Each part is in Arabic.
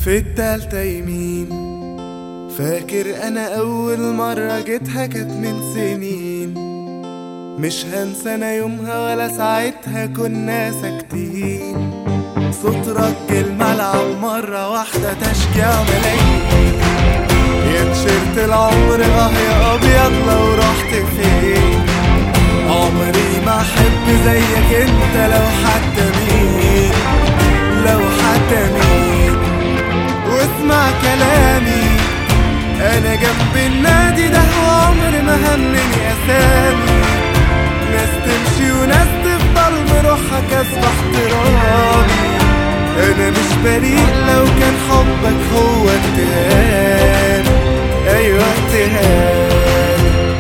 في التالتة يمين. فاكر انا اول مرة جيتها كانت من سنين، مش هنسى انا يومها ولا ساعتها كنا ساكتين. صوت رج الملعب مرة واحدة تشجيع ملايين. يا تيشيرت العمر يا ابيض لو رحت فين. عمري ما احب زيك انت لو حتى مين، لو حتى مين. واسمع كلامي انا جنب النادي ده وعمر ما همني اسامي. ناس تمشي وناس تفضل بروحها كسب احترامي. انا مش بريء لو كان حبك هو اتهام، ايوه اتهام.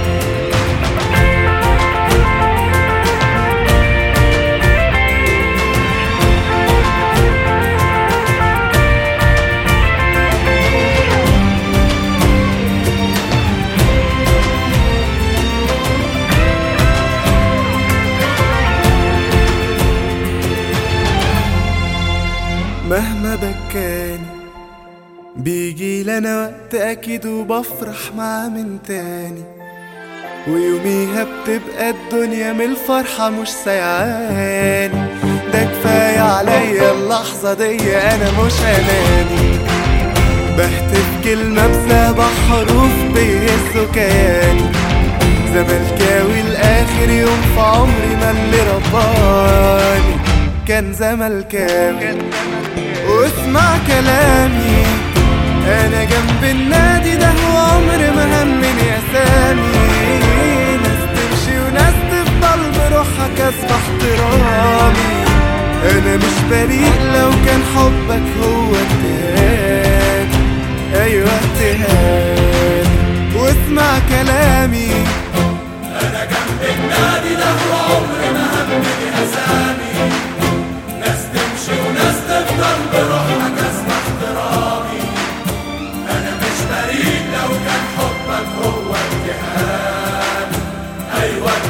مهما بكاني بيجي لنا وقت اكيد وبفرح معاه من تاني. ويوميها بتبقى الدنيا من الفرحة مش سيعاني. ده كفاية عليا اللحظة دي انا مش اناني. بهتف كلمة بسبع حروف بيهزوا كياني. زملكاوي لاخر يوم في عمري ما اللي رباني كان زملكاوي. واسمع كلامي انا جنب النادي ده وعمر ما همني اسامي. ناس تمشي وناس تفضل بروحها كسب احترامي. انا مش بريء لو كان حبك هو اتهام، ايوه اتهام. واسمع كلامي انا جنب النادي ده وعمر ما همني اسامي. ناس تمشي وناس تفضل بروحها كسب احترامي. انا مش بريء لو كان حبك هو اتهام، ايوه